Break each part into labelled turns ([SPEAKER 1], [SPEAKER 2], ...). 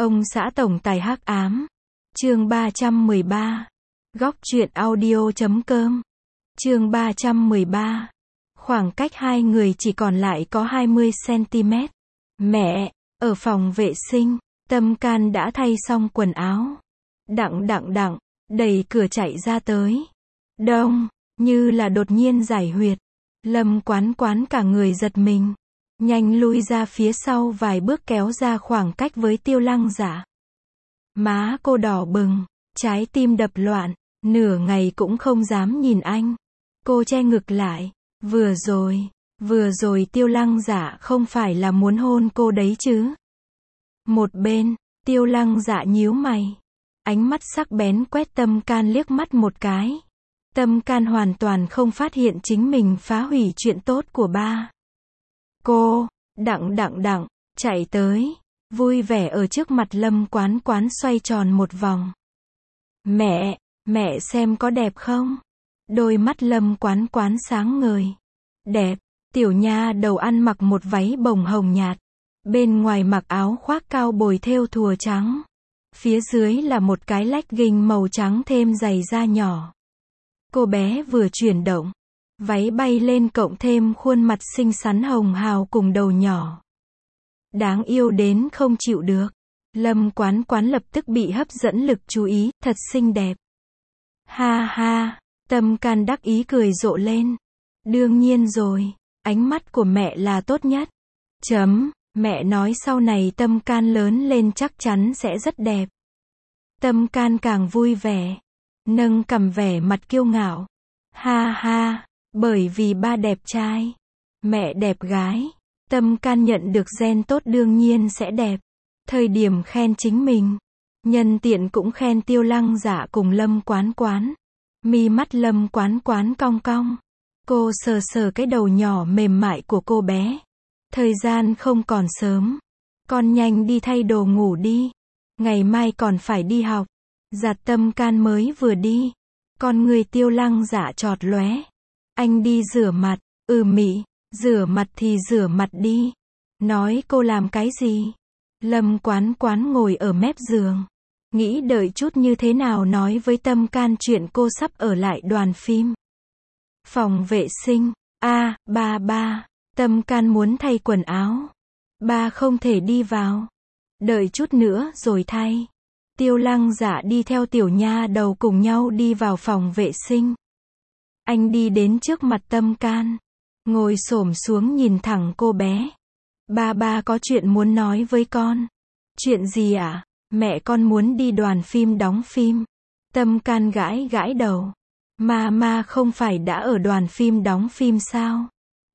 [SPEAKER 1] Ông xã tổng tài hắc ám. Chương 313. Góc truyện audio.com. Chương 313. Khoảng cách hai người chỉ còn lại có 20 cm. Mẹ, ở phòng vệ sinh, Tâm Can đã thay xong quần áo. Đặng, đẩy cửa chạy ra tới. Đông, như là đột nhiên giải huyệt. Lâm Quán Quán cả người giật mình. Nhanh lui ra phía sau vài bước kéo ra khoảng cách với Tiêu Lăng Dạ. Má cô đỏ bừng, trái tim đập loạn, nửa ngày cũng không dám nhìn anh. Cô che ngực lại. Vừa rồi Tiêu Lăng Dạ không phải là muốn hôn cô đấy chứ? Một bên, Tiêu Lăng Dạ nhíu mày. Ánh mắt sắc bén quét Tâm Can liếc mắt một cái. Tâm Can hoàn toàn không phát hiện chính mình phá hủy chuyện tốt của ba. Cô, đặng, chạy tới, vui vẻ ở trước mặt Lâm Quán Quán xoay tròn một vòng. Mẹ xem có đẹp không? Đôi mắt Lâm Quán Quán sáng ngời. Đẹp, tiểu nha đầu ăn mặc một váy bồng hồng nhạt. Bên ngoài mặc áo khoác cao bồi thêu thùa trắng. Phía dưới là một cái legging màu trắng thêm giày da nhỏ. Cô bé vừa chuyển động, váy bay lên cộng thêm khuôn mặt xinh xắn hồng hào cùng đầu nhỏ. Đáng yêu đến không chịu được. Lâm Quán Quán lập tức bị hấp dẫn lực chú ý, thật xinh đẹp. Ha ha, Tâm Can đắc ý cười rộ lên. Đương nhiên rồi, ánh mắt của mẹ là tốt nhất. Mẹ nói sau này Tâm Can lớn lên chắc chắn sẽ rất đẹp. Tâm Can càng vui vẻ, nâng cằm vẻ mặt kiêu ngạo. Ha ha, bởi vì ba đẹp trai, mẹ đẹp gái. Tâm Can nhận được gen tốt đương nhiên sẽ đẹp. Thời điểm khen chính mình, nhân tiện cũng khen Tiêu Lăng Dạ cùng Lâm Quán Quán. Mi mắt Lâm Quán Quán cong cong. Cô sờ cái đầu nhỏ mềm mại của cô bé. Thời gian không còn sớm. Con nhanh đi thay đồ ngủ đi. Ngày mai còn phải đi học. Giặt Tâm Can mới vừa đi. Con người Tiêu Lăng Dạ chọt lóe. Anh đi rửa mặt. Mị, rửa mặt thì rửa mặt đi. Nói cô làm cái gì? Lâm Quán Quán ngồi ở mép giường. Nghĩ đợi chút như thế nào nói với Tâm Can chuyện cô sắp ở lại đoàn phim. Phòng vệ sinh. Ba. Tâm Can muốn thay quần áo. Ba không thể đi vào. Đợi chút nữa rồi thay. Tiêu Lăng Dạ đi theo tiểu nha đầu cùng nhau đi vào phòng vệ sinh. Anh đi đến trước mặt Tâm Can. Ngồi xổm xuống nhìn thẳng cô bé. Ba có chuyện muốn nói với con. Chuyện gì ạ? Mẹ con muốn đi đoàn phim đóng phim. Tâm Can gãi đầu. Ma không phải đã ở đoàn phim đóng phim sao?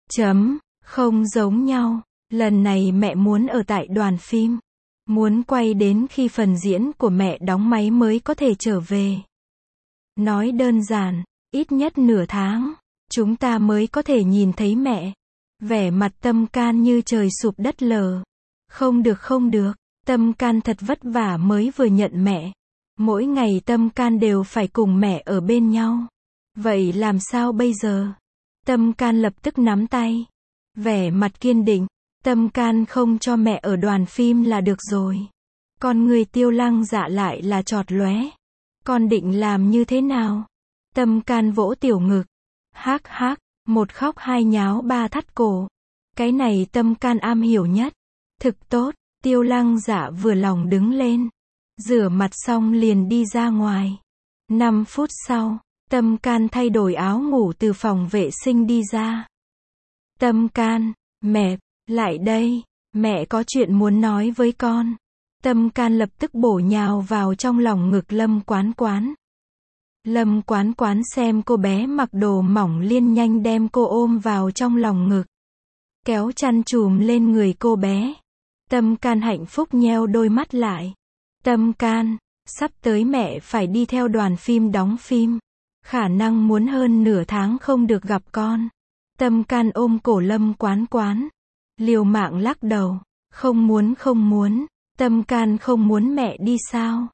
[SPEAKER 1] Không giống nhau. Lần này mẹ muốn ở tại đoàn phim. Muốn quay đến khi phần diễn của mẹ đóng máy mới có thể trở về. Nói đơn giản, ít nhất nửa tháng, chúng ta mới có thể nhìn thấy mẹ. Vẻ mặt Tâm Can như trời sụp đất lở. Không được. Tâm Can thật vất vả mới vừa nhận mẹ. Mỗi ngày Tâm Can đều phải cùng mẹ ở bên nhau. Vậy làm sao bây giờ? Tâm Can lập tức nắm tay. Vẻ mặt kiên định. Tâm Can không cho mẹ ở đoàn phim là được rồi. Con người Tiêu Lăng Dạ lại là chọt lóe. Con định làm như thế nào? Tâm Can vỗ tiểu ngực. Hắc, một khóc hai nháo ba thắt cổ. Cái này Tâm Can am hiểu nhất. Thực tốt. Tiêu Lăng Dạ vừa lòng đứng lên. Rửa mặt xong liền đi ra ngoài. 5 phút sau, Tâm Can thay đổi áo ngủ từ phòng vệ sinh đi ra. Tâm Can, mẹ, lại đây, mẹ có chuyện muốn nói với con. Tâm Can lập tức bổ nhào vào trong lòng ngực Lâm Quán Quán. Lâm Quán Quán xem cô bé mặc đồ mỏng liên nhanh đem cô ôm vào trong lòng ngực. Kéo chăn chùm lên người cô bé. Tâm Can hạnh phúc nheo đôi mắt lại. Tâm Can, sắp tới mẹ phải đi theo đoàn phim đóng phim. Khả năng muốn hơn nửa tháng không được gặp con. Tâm Can ôm cổ Lâm Quán Quán. Liều mạng lắc đầu. Không muốn. Tâm Can không muốn mẹ đi sao?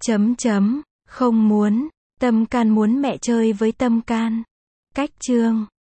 [SPEAKER 1] Không muốn. Tâm Can muốn mẹ chơi với Tâm Can. Cách chương